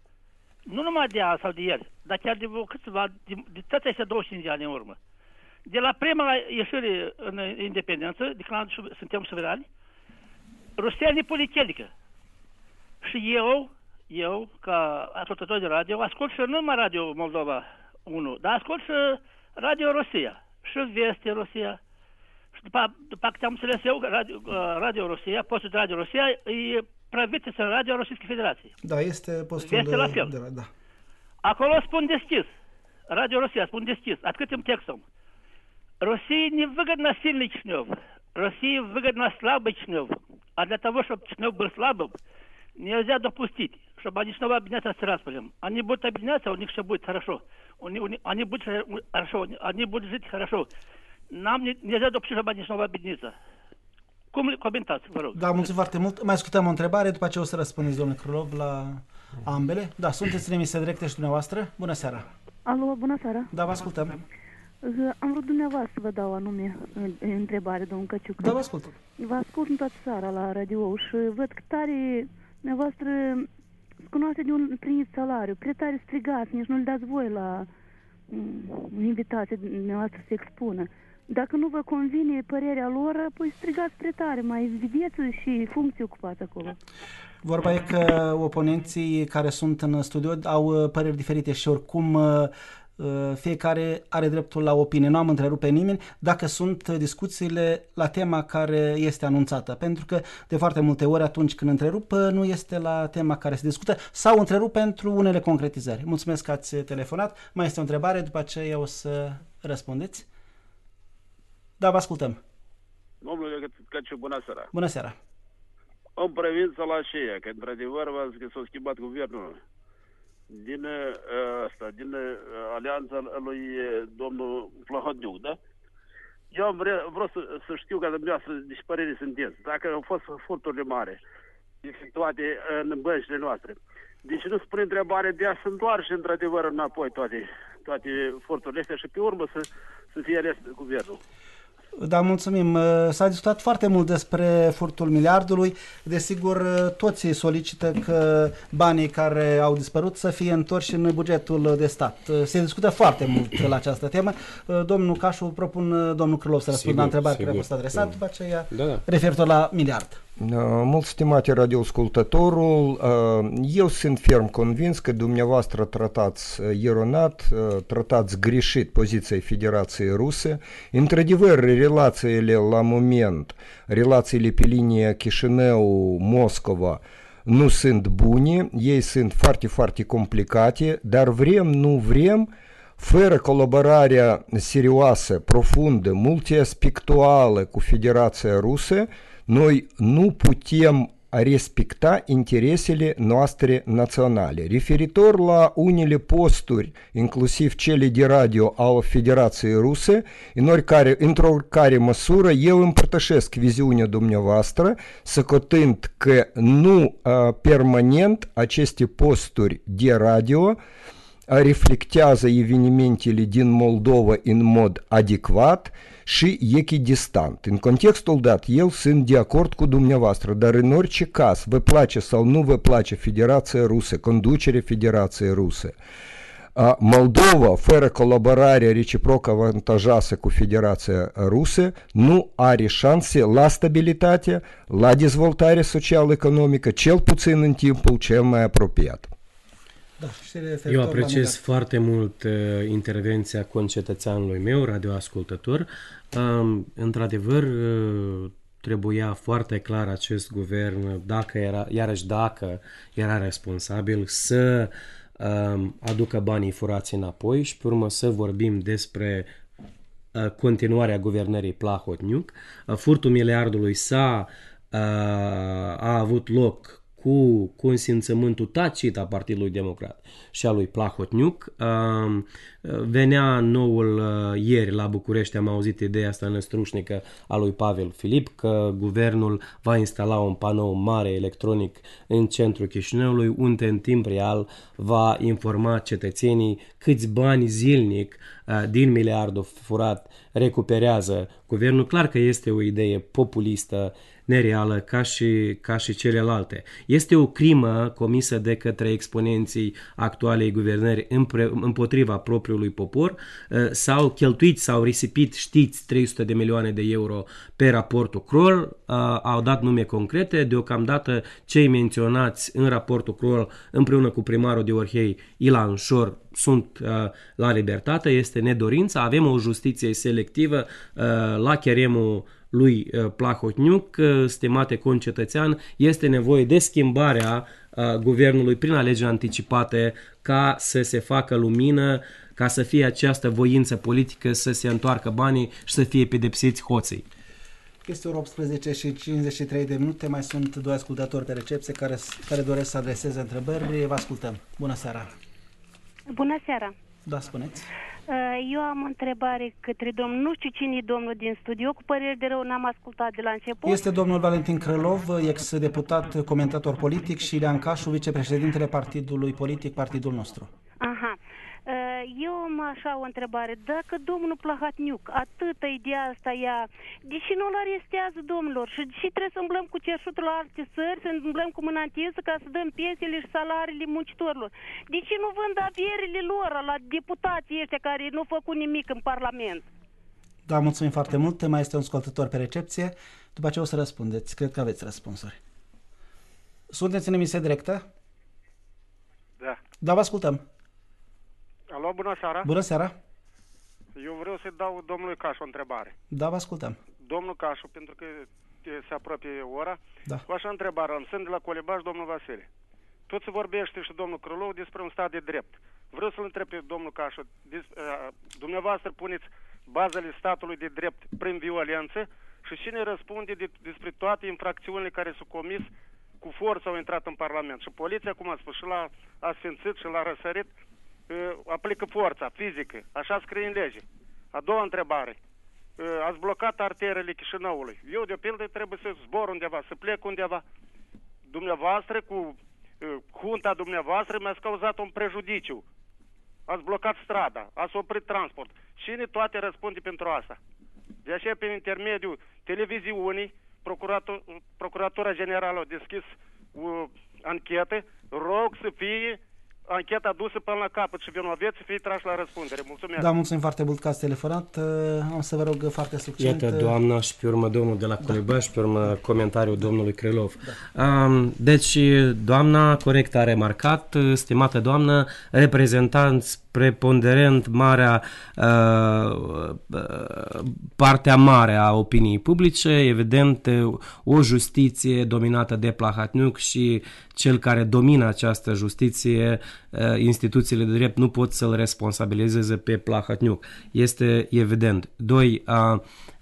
Nu numai de azi sau de ieri, dar chiar de câțiva, de, de toate acestea douăzeci și cinci de ani în urmă. De la prima ieșire în independență, de când suntem suverani, Rusia ne pune chelică. Și eu, eu, ca ascultător de radio, ascult și nu numai Radio Moldova unu, dar ascult și Radio Rusia, și Veste Rusia. Și după, după câte am înțeles eu, Radio, radio Rusia, postul de Radio Rusia, e pravit în Radio Rusiei Federației. Da, este postul Veste de, la fel. de, da. Acolo spun deschis, Radio Rusia spun deschis, открытым текстом. России не выгодно сильный Чечнев, России выгодно слабый Чечнев. А для того, чтобы Чечнев был слабым, нельзя допустить, чтобы они снова объединяться с Тирасполем. Они будут объединяться, у них все будет хорошо. У них, у них, они будут хорошо, они будут жить хорошо. Нам не, nельзя допустить, чтобы они снова объединиться. Cum comentați, vă rog? Da, mulțumesc foarte mult. Mai ascultăm o întrebare, după aceea o să răspundeți, domnule Krylov, la ambele. Da, sunteți în emisie directă și dumneavoastră. Bună seara. Alo, bună seara. Da, vă ascultăm. Am vrut dumneavoastră să vă dau anume întrebare, domnul Caciuc. Da, vă ascult. Vă ascult în toată seara la radio și văd că tare dumneavoastră cunoaște de un primit salariu, prea tare strigați, nici nu-l dați voi la invitație dumneavoastră să se expună. Dacă nu vă convine părerea lor, apoi strigați prea tare, mai vedeți și funcții ocupați acolo. Vorba e că oponenții care sunt în studio au păreri diferite și oricum fiecare are dreptul la opinie. Nu am întrerupt pe nimeni dacă sunt discuțiile la tema care este anunțată, pentru că de foarte multe ori atunci când întrerup nu este la tema care se discută sau întrerup pentru unele concretizări. Mulțumesc că ați telefonat. Mai este o întrebare, după aceea o să răspundeți. Da, vă ascultăm. Domnule Caciu, bună seara. Bună seara. În privința la aceea, că într-adevăr s-a schimbat guvernul din asta, din alianța lui domnul Plahotniuc, da? Eu vreau, vreau să, să știu ca dumneavoastră de ce părere sunteți. Dacă au fost furturile mari efectuate în băncile noastre, deci nu spune întrebare de a se întoarce într-adevăr înapoi toate, toate furturile astea și pe urmă să, să fie ales guvernul. Da, mulțumim. S-a discutat foarte mult despre furtul miliardului. Desigur, toți solicită că banii care au dispărut să fie întorși în bugetul de stat. Se discută foarte mult la această temă. Domnul Cașu, propun domnul Krylov să răspundă la întrebarea care a fost adresată, după aceea da, da. referitor la miliard. Mult stimate radioascultătorul, eu sunt ferm convins că dumneavoastră tratați eronat, tratați greșit poziția Federației Ruse. Într-adevăr, relațiile la moment, relațiile pe linia Chișinău-Moscova nu sunt bune, ei sunt foarte, foarte complicate, dar vrem, nu vrem, fără colaborarea serioasă, profundă, multiaspectuală cu Federația Rusă, noi nu putem respecta interesele noastre naționale. Referitor la unele posturi, inclusiv cele de radio al Federației Ruse, în oricare, într-o oricare măsură, eu împărtășesc viziunea dumneavoastră, socotând că nu uh, permanent aceste posturi de radio reflectează evenimentele din Moldova în mod adecvat și echidistant. În contextul dat, eu sunt de acord cu dumneavoastră, dar în orice caz, vă place sau nu vă place Federația Rusă, conducerea Federației Ruse, Moldova, fără colaborarea reciproc avantajoasă cu Federația Rusă, nu are șanse la stabilitate, la dezvoltare social-economică, cel puțin în timpul cel mai apropiat. Da, Eu apreciez foarte mult uh, intervenția concetățeanului meu, radioascultător. Uh, într-adevăr, uh, trebuia foarte clar acest guvern, dacă era, iarăși dacă era responsabil, să uh, aducă banii furați înapoi și pe urmă să vorbim despre uh, continuarea guvernării Plahotniuc. Uh, furtul miliardului s-a, uh, a avut loc cu consimțământul tacit a Partidului Democrat și a lui Plahotniuc. Venea noul ieri la București, am auzit ideea asta năstrușnică a lui Pavel Filip, că guvernul va instala un panou mare electronic în centrul Chișinăului, unde în timp real va informa cetățenii câți bani zilnic din miliardul furat recuperează guvernul. Clar că este o idee populistă, nereală, ca și, ca și celelalte. Este o crimă comisă de către exponenții actualei guvernări împotriva propriului popor. S-au cheltuit, s-au risipit, știți, trei sute de milioane de euro pe raportul Kroll, au dat nume concrete, deocamdată cei menționați în raportul Kroll împreună cu primarul de Orhei, Ilan Șor, sunt uh, la libertate, este nedorința, avem o justiție selectivă uh, la cheremul lui uh, Plahotniuc, uh, stimate concetățean, este nevoie de schimbarea uh, guvernului prin alegeri anticipate ca să se facă lumină, ca să fie această voință politică, să se întoarcă banii și să fie pedepsiți hoții. Este ora optsprezece și cincizeci și trei de minute, mai sunt doi ascultători pe recepție care, care doresc să adreseze întrebări. Vă ascultăm. Bună seara! Bună seara! Da, spuneți. Eu am o întrebare către domnul, nu știu cine e domnul din studio, cu părere de rău n-am ascultat de la început. Este domnul Valentin Crălov, ex-deputat, comentator politic, și Ilean Cașu, vicepreședintele partidului politic, partidul nostru. Aha. Eu am așa o întrebare. Dacă domnul Plahotniuc atâta ideea asta ia, de ce nu-l arestează, domnilor? Și, și trebuie să umblăm cu cerșutul la alte țări, să umblăm cu mâna întinsă ca să dăm pensiile și salariile muncitorilor? De ce nu vând avierile lor la deputații ăștia care nu au făcut nimic în Parlament? Da, mulțumim foarte mult. Mai este un ascultător pe recepție. După ce o să răspundeți. Cred că aveți răspunsuri. Sunteți în emisie directă? Da. Da, vă ascultăm. Alo, bună seara. Bună seara. Eu vreau să dau domnului Cașu o întrebare. Da, vă ascultăm. Domnul Cașu, pentru că se apropie ora, da. Cu așa întrebare, am sunt de la Colebaș, domnul Vasile. Tot se vorbește și domnul Crălov despre un stat de drept. Vreau să-l întreb pe domnul Cașu, dumneavoastră puneți bazele statului de drept prin violență și cine răspunde de, despre toate infracțiunile care s-au comis cu forță au intrat în Parlament. Și poliția, cum a spus, și la asfințit și la răsărit, aplică forța fizică. Așa scrie în lege. A doua întrebare. Ați blocat arterele Chișinăului. Eu, de pildă, trebuie să zbor undeva, să plec undeva. Dumneavoastră, cu junta dumneavoastră, mi-ați cauzat un prejudiciu. Ați blocat strada, ați oprit transport. Cine toate răspunde pentru asta? De aceea, prin intermediul televiziunii, Procurator, Procuratura Generală a deschis o anchetă. Rog să fie ancheta dusă până la capăt și vinovați să fie trași la răspundere. Mulțumesc. Da, mulțumim foarte mult că ați telefonat. Am să vă rog foarte succint. Iată, doamna, și pe urmă domnul de la Colebaș, și pe urmă comentariul domnului Krylov. Da. Deci, doamna corect a remarcat, stimată doamnă, reprezentanți preponderent marea, uh, partea mare a opiniei publice, evident o justiție dominată de Plahotniuc și cel care domină această justiție, uh, instituțiile de drept nu pot să-l responsabilizeze pe Plahotniuc. Este evident. Doi, uh,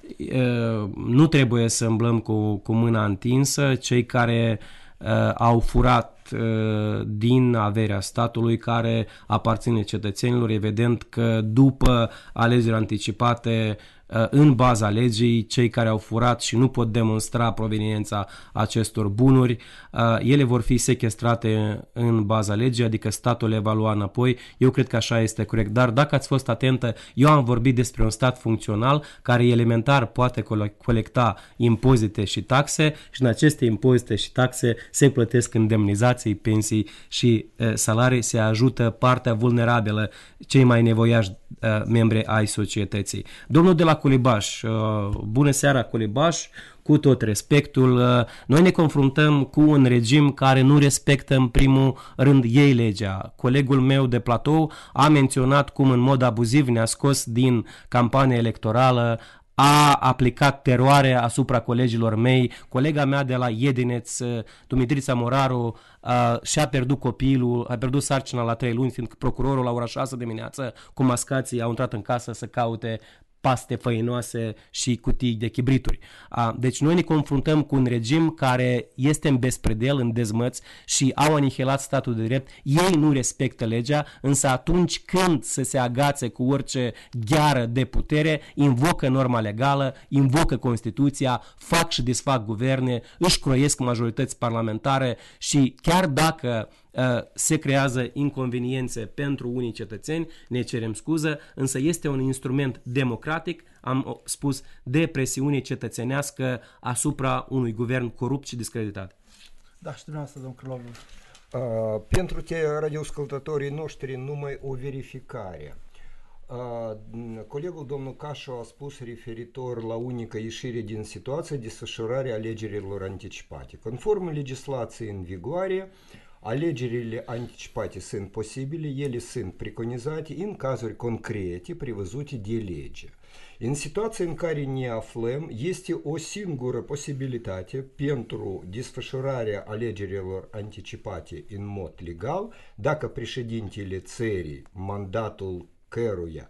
uh, nu trebuie să îmblăm cu, cu mâna întinsă cei care uh, au furat din averea statului care aparține cetățenilor. Evident că după alegeri anticipate, în baza legii, cei care au furat și nu pot demonstra proveniența acestor bunuri, ele vor fi sechestrate în baza legii, adică statul le va lua înapoi. Eu cred că așa este corect. Dar dacă ați fost atentă, eu am vorbit despre un stat funcțional care elementar poate colecta impozite și taxe și în aceste impozite și taxe se plătesc indemnizații, pensii și salarii, se ajută partea vulnerabilă, cei mai nevoiași membri ai societății. Domnul de la Colebaș, bună seara Colebaș, cu tot respectul, noi ne confruntăm cu un regim care nu respectă în primul rând ei legea. Colegul meu de platou a menționat cum în mod abuziv ne-a scos din campania electorală, a aplicat teroare asupra colegilor mei. Colega mea de la Iedineț, Dumitrița Moraru, uh, și-a pierdut copilul, a pierdut sarcina la trei luni, fiindcă procurorul la ora șase dimineață cu mascații au intrat în casă să caute paste făinoase și cutii de chibrituri. Deci noi ne confruntăm cu un regim care este în bespredel, în dezmăț și au anihilat statul de drept. Ei nu respectă legea, însă atunci când să se agațe cu orice gheară de putere, invocă norma legală, invocă Constituția, fac și desfac guverne, își croiesc majorități parlamentare și chiar dacă se creează inconveniențe pentru unii cetățeni, ne cerem scuză, însă este un instrument democratic, am spus, de presiune cetățenească asupra unui guvern corupt și discreditat. Da, și dumneavoastră, domnul Krylov. Uh, pentru te radioascultătorii noștri numai o verificare. Uh, colegul domnul Cașu a spus referitor la unica ieșire din situație, desfășurarea alegerilor anticipate. Conform legislației în vigoare, alegerile anticipate sunt posibile, ele sunt preconizate în cazuri concrete prevăzute de lege. În situația în care ne aflăm, este o singură posibilitate pentru desfășurarea alegerilor anticipate în mod legal, dacă președintele țării, mandatul căruia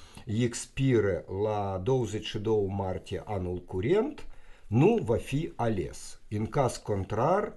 expiră la douăzeci și doi martie anul curent, nu va fi ales. În caz contrar,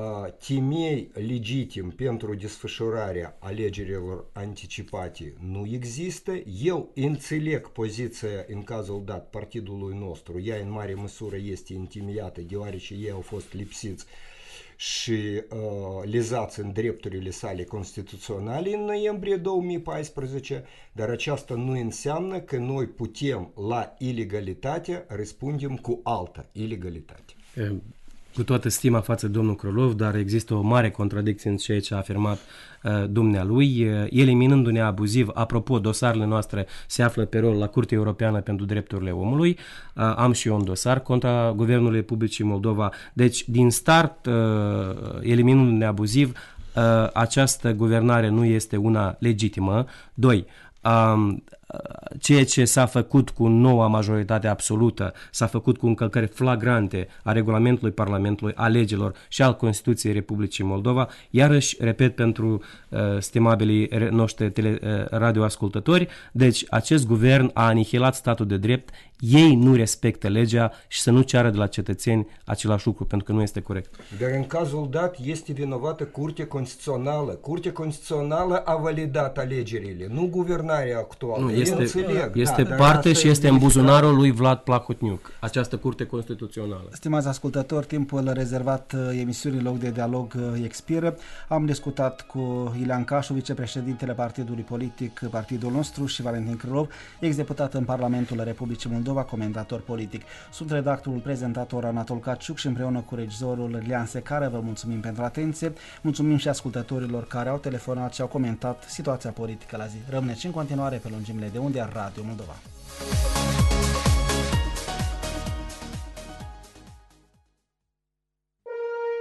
temei legitim pentru desfășurarea alegerilor anticipate nu există. Eu înțeleg poziția în cazul dat partidului nostru, ea în mare măsură este întemeiată deoarece ei au fost lipsiți și uh, lezați în drepturile sale constituționale în noiembrie două mii paisprezece, dar aceasta nu înseamnă că noi putem la ilegalitate răspundem cu altă ilegalitate. Cu toată stima față de domnul Krylov, dar există o mare contradicție în ceea ce a afirmat uh, dumnealui, uh, eliminându-ne abuziv. Apropo, dosarele noastre se află pe rol la Curtea Europeană pentru Drepturile Omului. Uh, am și eu un dosar contra Guvernului Republicii Moldova. Deci, din start, uh, eliminându-ne abuziv, uh, această guvernare nu este una legitimă. Doi, um, ceea ce s-a făcut cu noua majoritate absolută, s-a făcut cu încălcări flagrante a regulamentului Parlamentului, a legilor și al Constituției Republicii Moldova. Iarăși, repet pentru uh, stimabilii noștri tele, uh, radioascultători, deci acest guvern a anihilat statul de drept, ei nu respectă legea și să nu ceară de la cetățeni același lucru, pentru că nu este corect. Dar în cazul dat este vinovată Curtea Constituțională. Curtea Constituțională a validat alegerile, nu guvernarea actuală. Nu, este, înțeleg, este da, parte asta și e este în buzunarul lui Vlad Plahotniuc, această curte constituțională. Stimați ascultători, timpul rezervat emisiunii Loc de Dialog expiră. Am discutat cu Ilean Cașu, vicepreședintele partidului politic, partidul nostru, și Valentin Krylov, ex-deputat în Parlamentul Republicii Moldova, comentator politic. Sunt redactorul, prezentator Anatol Caciuc și împreună cu regizorul Lian Secară vă mulțumim pentru atenție. Mulțumim și ascultătorilor care au telefonat și au comentat situația politică la zi. Rămâneți în continuare pe lungimile de unde Radio Moldova.